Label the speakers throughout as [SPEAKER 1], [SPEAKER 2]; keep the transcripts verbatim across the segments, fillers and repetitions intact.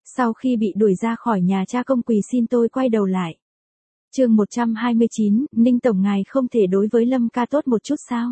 [SPEAKER 1] Sau khi bị đuổi ra khỏi nhà cha công quỳ xin tôi quay đầu lại. Chương một trăm hai mươi chín, Ninh tổng ngài không thể đối với Lâm ca tốt một chút sao?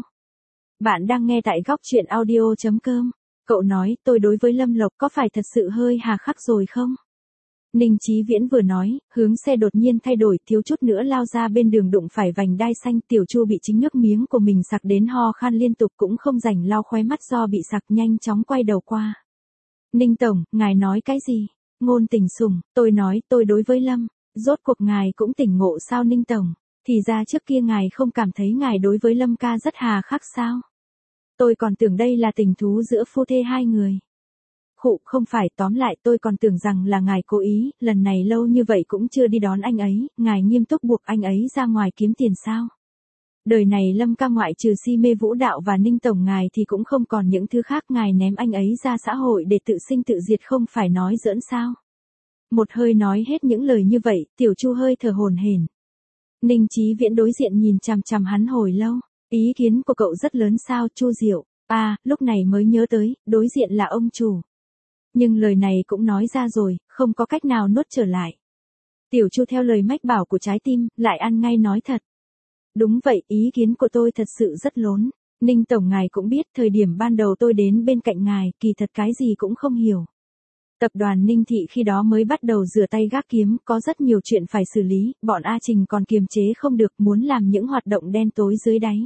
[SPEAKER 1] Bạn đang nghe tại góc truyện audio chấm com. Cậu nói, tôi đối với Lâm Lộc có phải thật sự hơi hà khắc rồi không? Ninh Chí Viễn vừa nói, hướng xe đột nhiên thay đổi, thiếu chút nữa lao ra bên đường đụng phải vành đai xanh. Tiểu Chu bị chính nước miếng của mình sặc đến ho khan liên tục, cũng không rảnh lau khóe mắt do bị sặc, nhanh chóng quay đầu qua. Ninh tổng, ngài nói cái gì? Ngôn Tình Sùng, tôi nói tôi đối với Lâm. Rốt cuộc ngài cũng tỉnh ngộ sao Ninh tổng? Thì ra trước kia ngài không cảm thấy ngài đối với Lâm ca rất hà khắc sao? Tôi còn tưởng đây là tình thú giữa phu thê hai người. Khụ, không phải, tóm lại tôi còn tưởng rằng là ngài cố ý, lần này lâu như vậy cũng chưa đi đón anh ấy, ngài nghiêm túc buộc anh ấy ra ngoài kiếm tiền sao? Đời này Lâm ca ngoại trừ si mê vũ đạo và Ninh tổng ngài thì cũng không còn những thứ khác, ngài ném anh ấy ra xã hội để tự sinh tự diệt không phải nói giỡn sao? Một hơi nói hết những lời như vậy, Tiểu Chu hơi thở hổn hển. Ninh Chí Viễn đối diện nhìn chằm chằm hắn hồi lâu, ý kiến của cậu rất lớn sao Chu Diệu? À, lúc này mới nhớ tới, đối diện là ông chủ. Nhưng lời này cũng nói ra rồi, không có cách nào nuốt trở lại. Tiểu Chu theo lời mách bảo của trái tim, lại ăn ngay nói thật. Đúng vậy, ý kiến của tôi thật sự rất lốn. Ninh tổng ngài cũng biết, thời điểm ban đầu tôi đến bên cạnh ngài, kỳ thật cái gì cũng không hiểu. Tập đoàn Ninh Thị khi đó mới bắt đầu rửa tay gác kiếm, có rất nhiều chuyện phải xử lý, bọn A Trình còn kiềm chế không được, muốn làm những hoạt động đen tối dưới đáy.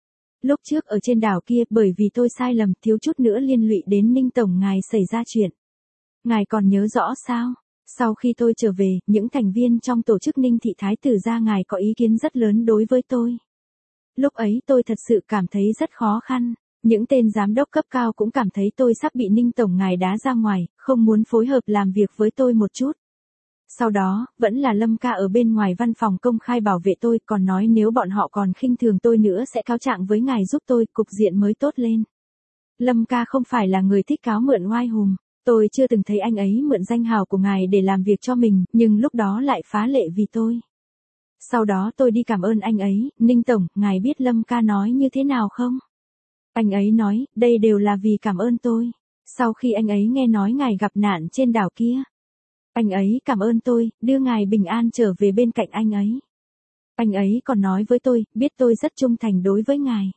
[SPEAKER 1] Lúc trước ở trên đảo kia, bởi vì tôi sai lầm, thiếu chút nữa liên lụy đến Ninh tổng ngài xảy ra chuyện. Ngài còn nhớ rõ sao? Sau khi tôi trở về, những thành viên trong tổ chức Ninh Thị Thái tử gia ngài có ý kiến rất lớn đối với tôi. Lúc ấy tôi thật sự cảm thấy rất khó khăn. Những tên giám đốc cấp cao cũng cảm thấy tôi sắp bị Ninh tổng ngài đá ra ngoài, không muốn phối hợp làm việc với tôi một chút. Sau đó, vẫn là Lâm ca ở bên ngoài văn phòng công khai bảo vệ tôi, còn nói nếu bọn họ còn khinh thường tôi nữa sẽ cáo trạng với ngài giúp tôi, cục diện mới tốt lên. Lâm ca không phải là người thích cáo mượn oai hùng. Tôi chưa từng thấy anh ấy mượn danh hào của ngài để làm việc cho mình, nhưng lúc đó lại phá lệ vì tôi. Sau đó tôi đi cảm ơn anh ấy, Ninh tổng, ngài biết Lâm ca nói như thế nào không? Anh ấy nói, đây đều là vì cảm ơn tôi. Sau khi anh ấy nghe nói ngài gặp nạn trên đảo kia, anh ấy cảm ơn tôi, đưa ngài bình an trở về bên cạnh anh ấy. Anh ấy còn nói với tôi, biết tôi rất trung thành đối với ngài.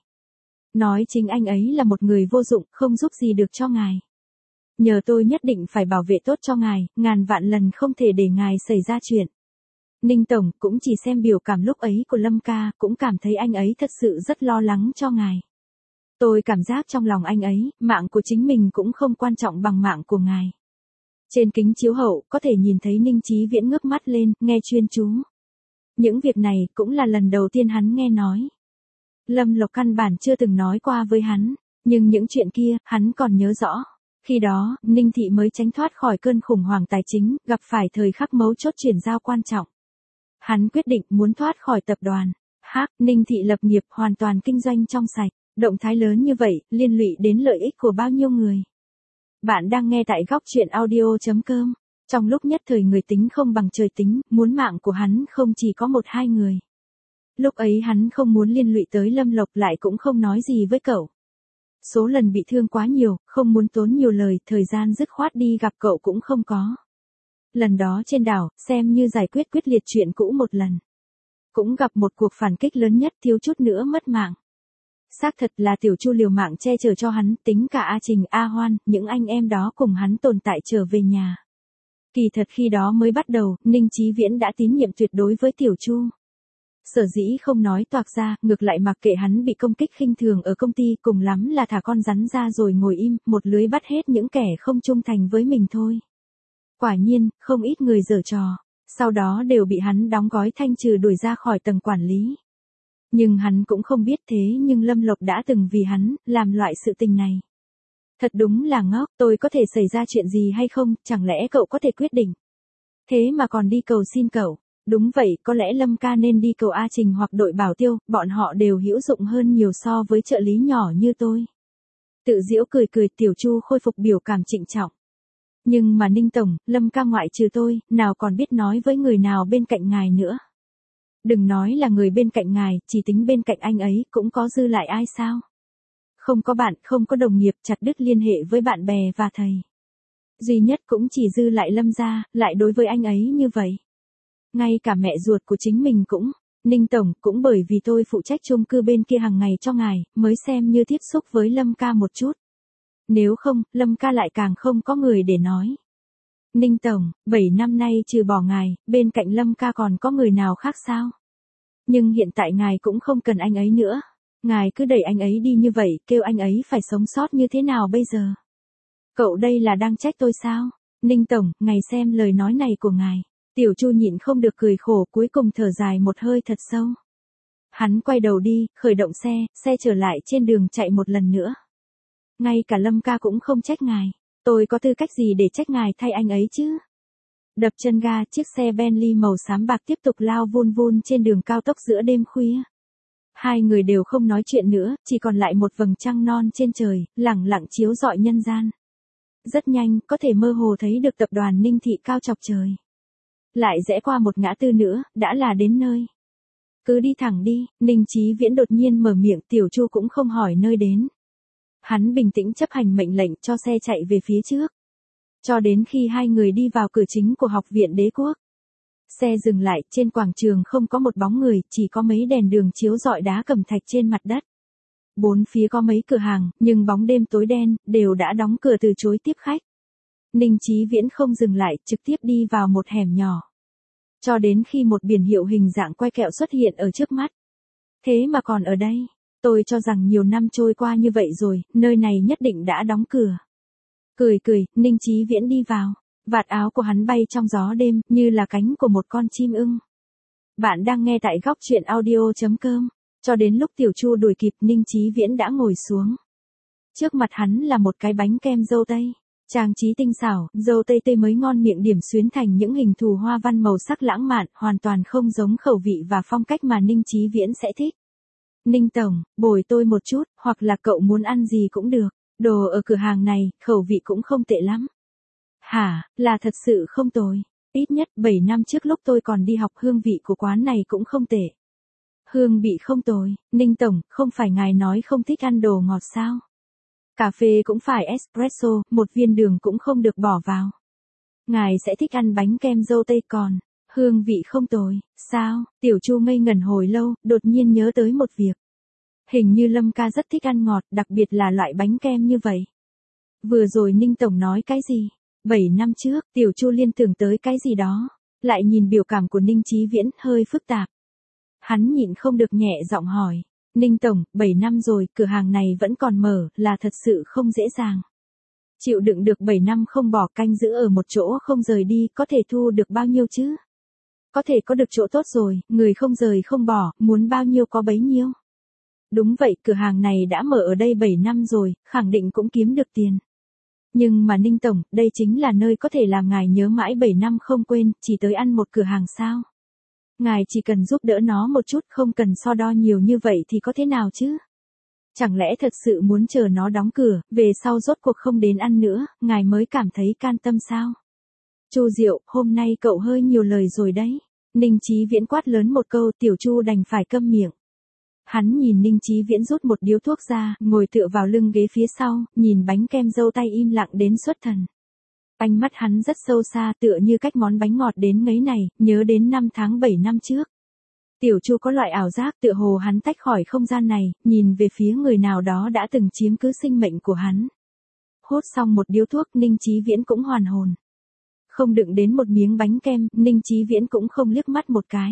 [SPEAKER 1] Nói chính anh ấy là một người vô dụng, không giúp gì được cho ngài. Nhờ tôi nhất định phải bảo vệ tốt cho ngài, ngàn vạn lần không thể để ngài xảy ra chuyện. Ninh tổng cũng chỉ xem biểu cảm lúc ấy của Lâm ca, cũng cảm thấy anh ấy thật sự rất lo lắng cho ngài. Tôi cảm giác trong lòng anh ấy, mạng của chính mình cũng không quan trọng bằng mạng của ngài. Trên kính chiếu hậu, có thể nhìn thấy Ninh Chí Viễn ngước mắt lên, nghe chuyên chú. Những việc này cũng là lần đầu tiên hắn nghe nói. Lâm Lộc căn bản chưa từng nói qua với hắn, nhưng những chuyện kia, hắn còn nhớ rõ. Khi đó, Ninh Thị mới tránh thoát khỏi cơn khủng hoảng tài chính, gặp phải thời khắc mấu chốt chuyển giao quan trọng. Hắn quyết định muốn thoát khỏi tập đoàn. Hắc, Ninh Thị lập nghiệp hoàn toàn kinh doanh trong sạch. Động thái lớn như vậy, liên lụy đến lợi ích của bao nhiêu người. Bạn đang nghe tại góc truyện audio chấm com. Trong lúc nhất thời người tính không bằng trời tính, muốn mạng của hắn không chỉ có một hai người. Lúc ấy hắn không muốn liên lụy tới Lâm Lộc lại cũng không nói gì với cậu. Số lần bị thương quá nhiều, không muốn tốn nhiều lời, thời gian dứt khoát đi gặp cậu cũng không có. Lần đó trên đảo, xem như giải quyết quyết liệt chuyện cũ một lần. Cũng gặp một cuộc phản kích lớn nhất, thiếu chút nữa mất mạng. Xác thật là Tiểu Chu liều mạng che chở cho hắn, tính cả A Trình, A Hoan, những anh em đó cùng hắn tồn tại trở về nhà. Kỳ thật khi đó mới bắt đầu, Ninh Chí Viễn đã tín nhiệm tuyệt đối với Tiểu Chu. Sở dĩ không nói toạc ra, ngược lại mặc kệ hắn bị công kích khinh thường ở công ty, cùng lắm là thả con rắn ra rồi ngồi im, một lưới bắt hết những kẻ không trung thành với mình thôi. Quả nhiên, không ít người giở trò, sau đó đều bị hắn đóng gói thanh trừ đuổi ra khỏi tầng quản lý. Nhưng hắn cũng không biết thế nhưng Lâm Lộc đã từng vì hắn, làm loại sự tình này. Thật đúng là ngốc, tôi có thể xảy ra chuyện gì hay không, chẳng lẽ cậu có thể quyết định. Thế mà còn đi cầu xin cậu. Đúng vậy, có lẽ Lâm ca nên đi cầu A Trình hoặc đội bảo tiêu, bọn họ đều hữu dụng hơn nhiều so với trợ lý nhỏ như tôi. Tự giễu cười cười, Tiểu Chu khôi phục biểu cảm trịnh trọng. Nhưng mà Ninh tổng, Lâm ca ngoại trừ tôi, nào còn biết nói với người nào bên cạnh ngài nữa. Đừng nói là người bên cạnh ngài, chỉ tính bên cạnh anh ấy cũng có dư lại ai sao? Không có bạn, không có đồng nghiệp, chặt đứt liên hệ với bạn bè và thầy. Duy nhất cũng chỉ dư lại Lâm gia, lại đối với anh ấy như vậy. Ngay cả mẹ ruột của chính mình cũng, Ninh Tổng, cũng bởi vì tôi phụ trách chung cư bên kia hàng ngày cho ngài, mới xem như tiếp xúc với Lâm ca một chút. Nếu không, Lâm ca lại càng không có người để nói. Ninh Tổng, bảy năm nay trừ bỏ ngài, bên cạnh Lâm ca còn có người nào khác sao? Nhưng hiện tại ngài cũng không cần anh ấy nữa. Ngài cứ đẩy anh ấy đi như vậy, kêu anh ấy phải sống sót như thế nào bây giờ? Cậu đây là đang trách tôi sao? Ninh Tổng, ngài xem lời nói này của ngài. Tiểu Chu nhịn không được cười khổ, cuối cùng thở dài một hơi thật sâu. Hắn quay đầu đi, khởi động xe, xe trở lại trên đường chạy một lần nữa. Ngay cả Lâm ca cũng không trách ngài. Tôi có tư cách gì để trách ngài thay anh ấy chứ? Đập chân ga, chiếc xe Bentley màu xám bạc tiếp tục lao vun vun trên đường cao tốc giữa đêm khuya. Hai người đều không nói chuyện nữa, chỉ còn lại một vầng trăng non trên trời, lẳng lặng chiếu rọi nhân gian. Rất nhanh, có thể mơ hồ thấy được tập đoàn Ninh Thị cao chọc trời. Lại rẽ qua một ngã tư nữa, đã là đến nơi. Cứ đi thẳng đi, Ninh Chí Viễn đột nhiên mở miệng, Tiểu Chu cũng không hỏi nơi đến. Hắn bình tĩnh chấp hành mệnh lệnh cho xe chạy về phía trước. Cho đến khi hai người đi vào cửa chính của Học viện Đế Quốc. Xe dừng lại, trên quảng trường không có một bóng người, chỉ có mấy đèn đường chiếu rọi đá cẩm thạch trên mặt đất. Bốn phía có mấy cửa hàng, nhưng bóng đêm tối đen, đều đã đóng cửa từ chối tiếp khách. Ninh Chí Viễn không dừng lại, trực tiếp đi vào một hẻm nhỏ. Cho đến khi một biển hiệu hình dạng quay kẹo xuất hiện ở trước mắt. Thế mà còn ở đây, tôi cho rằng nhiều năm trôi qua như vậy rồi, nơi này nhất định đã đóng cửa. Cười cười, Ninh Chí Viễn đi vào. Vạt áo của hắn bay trong gió đêm, như là cánh của một con chim ưng. Bạn đang nghe tại góc truyện audio chấm com. Cho đến lúc Tiểu Chu đuổi kịp, Ninh Chí Viễn đã ngồi xuống. Trước mặt hắn là một cái bánh kem dâu tây. Trang trí tinh xảo, dâu tây tươi mới ngon miệng điểm xuyến thành những hình thù hoa văn màu sắc lãng mạn, hoàn toàn không giống khẩu vị và phong cách mà Ninh Chí Viễn sẽ thích. Ninh Tổng, bồi tôi một chút, hoặc là cậu muốn ăn gì cũng được. Đồ ở cửa hàng này, khẩu vị cũng không tệ lắm. Hả, là thật sự không tồi. Ít nhất bảy năm trước lúc tôi còn đi học, hương vị của quán này cũng không tệ. Hương vị không tồi, Ninh Tổng, không phải ngài nói không thích ăn đồ ngọt sao? Cà phê cũng phải espresso, một viên đường cũng không được bỏ vào. Ngài sẽ thích ăn bánh kem dâu tây còn. Hương vị không tồi, sao? Tiểu Chu ngây ngẩn hồi lâu, đột nhiên nhớ tới một việc. Hình như Lâm ca rất thích ăn ngọt, đặc biệt là loại bánh kem như vậy. Vừa rồi Ninh Tổng nói cái gì? Bảy năm trước, Tiểu Chu liên tưởng tới cái gì đó. Lại nhìn biểu cảm của Ninh Chí Viễn, hơi phức tạp. Hắn nhịn không được nhẹ giọng hỏi. Ninh Tổng, bảy năm rồi, cửa hàng này vẫn còn mở, là thật sự không dễ dàng. Chịu đựng được bảy năm không bỏ, canh giữ ở một chỗ không rời đi, có thể thu được bao nhiêu chứ? Có thể có được chỗ tốt rồi, người không rời không bỏ, muốn bao nhiêu có bấy nhiêu. Đúng vậy, cửa hàng này đã mở ở đây bảy năm rồi, khẳng định cũng kiếm được tiền. Nhưng mà Ninh Tổng, đây chính là nơi có thể làm ngài nhớ mãi bảy năm không quên, chỉ tới ăn một cửa hàng sao? Ngài chỉ cần giúp đỡ nó một chút, không cần so đo nhiều như vậy thì có thế nào chứ? Chẳng lẽ thật sự muốn chờ nó đóng cửa, về sau rốt cuộc không đến ăn nữa, ngài mới cảm thấy can tâm sao? Chu Diệu, hôm nay cậu hơi nhiều lời rồi đấy. Ninh Chí Viễn quát lớn một câu, Tiểu Chu đành phải câm miệng. Hắn nhìn Ninh Chí Viễn rút một điếu thuốc ra, ngồi tựa vào lưng ghế phía sau, nhìn bánh kem dâu tay im lặng đến xuất thần. Ánh mắt hắn rất sâu xa, tựa như cách món bánh ngọt đến ngấy này, nhớ đến năm tháng bảy năm trước. Tiểu Chu có loại ảo giác tựa hồ hắn tách khỏi không gian này, nhìn về phía người nào đó đã từng chiếm cứ sinh mệnh của hắn. Hút xong một điếu thuốc, Ninh Chí Viễn cũng hoàn hồn. Không đựng đến một miếng bánh kem, Ninh Chí Viễn cũng không liếc mắt một cái.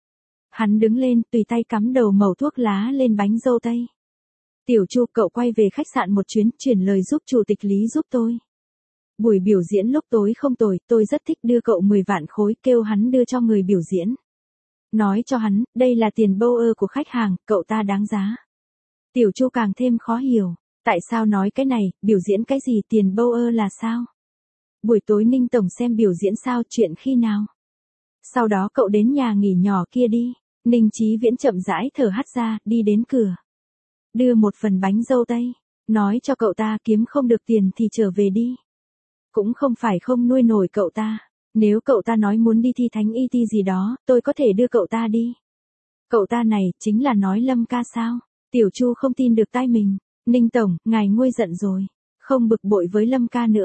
[SPEAKER 1] Hắn đứng lên, tùy tay cắm đầu mẩu thuốc lá lên bánh dâu tây. Tiểu Chu, cậu quay về khách sạn một chuyến, chuyển lời giúp chủ tịch Lý giúp tôi. Buổi biểu diễn lúc tối không tồi, tôi rất thích, đưa cậu mười vạn khối, kêu hắn đưa cho người biểu diễn. Nói cho hắn, đây là tiền bâu ơ của khách hàng, cậu ta đáng giá. Tiểu Chu càng thêm khó hiểu, tại sao nói cái này, biểu diễn cái gì, tiền bâu ơ là sao? Buổi tối Ninh Tổng xem biểu diễn sao, chuyện khi nào? Sau đó cậu đến nhà nghỉ nhỏ kia đi. Ninh Chí Viễn chậm rãi thở hắt ra, đi đến cửa. Đưa một phần bánh dâu tây. Nói cho cậu ta kiếm không được tiền thì trở về đi. Cũng không phải không nuôi nổi cậu ta. Nếu cậu ta nói muốn đi thi thánh y ti gì đó, tôi có thể đưa cậu ta đi. Cậu ta này, chính là nói Lâm ca sao? Tiểu Chu không tin được tai mình. Ninh Tổng, ngài nguôi giận rồi. Không bực bội với Lâm ca nữa.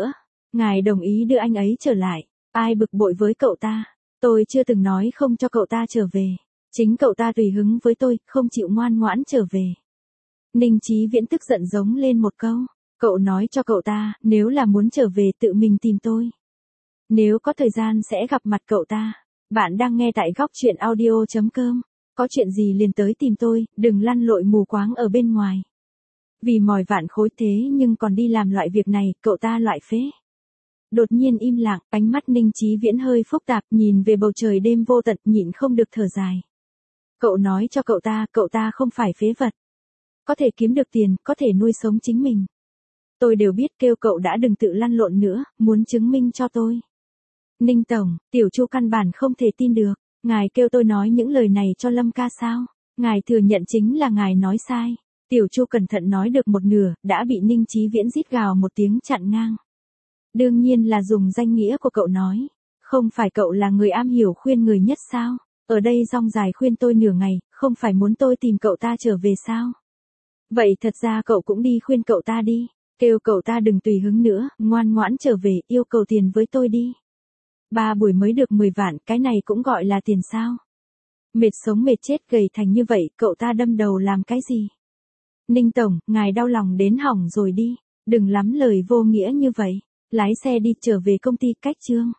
[SPEAKER 1] Ngài đồng ý đưa anh ấy trở lại. Ai bực bội với cậu ta? Tôi chưa từng nói không cho cậu ta trở về. Chính cậu ta tùy hứng với tôi, không chịu ngoan ngoãn trở về. Ninh Chí Viễn tức giận giống lên một câu. Cậu nói cho cậu ta, nếu là muốn trở về tự mình tìm tôi. Nếu có thời gian sẽ gặp mặt cậu ta. Bạn đang nghe tại góc chuyện audio chấm com. Có chuyện gì liền tới tìm tôi, đừng lăn lội mù quáng ở bên ngoài. Vì mỏi vạn khối thế nhưng còn đi làm loại việc này, cậu ta loại phế. Đột nhiên im lặng, ánh mắt Ninh Chí Viễn hơi phức tạp, nhìn về bầu trời đêm vô tận, nhịn không được thở dài. Cậu nói cho cậu ta, cậu ta không phải phế vật. Có thể kiếm được tiền, có thể nuôi sống chính mình. Tôi đều biết, kêu cậu đã đừng tự lăn lộn nữa, muốn chứng minh cho tôi. Ninh Tổng, Tiểu Chu căn bản không thể tin được. Ngài kêu tôi nói những lời này cho Lâm ca sao? Ngài thừa nhận chính là ngài nói sai. Tiểu Chu cẩn thận nói được một nửa, đã bị Ninh Chí Viễn rít gào một tiếng chặn ngang. Đương nhiên là dùng danh nghĩa của cậu nói. Không phải cậu là người am hiểu khuyên người nhất sao? Ở đây rong dài khuyên tôi nửa ngày, không phải muốn tôi tìm cậu ta trở về sao? Vậy thật ra cậu cũng đi khuyên cậu ta đi. Kêu cậu ta đừng tùy hứng nữa, ngoan ngoãn trở về, yêu cầu tiền với tôi đi. Ba buổi mới được mười vạn, cái này cũng gọi là tiền sao? Mệt sống mệt chết gầy thành như vậy, cậu ta đâm đầu làm cái gì? Ninh Tổng, ngài đau lòng đến hỏng rồi đi. Đừng lắm lời vô nghĩa như vậy. Lái xe đi trở về công ty cách chương.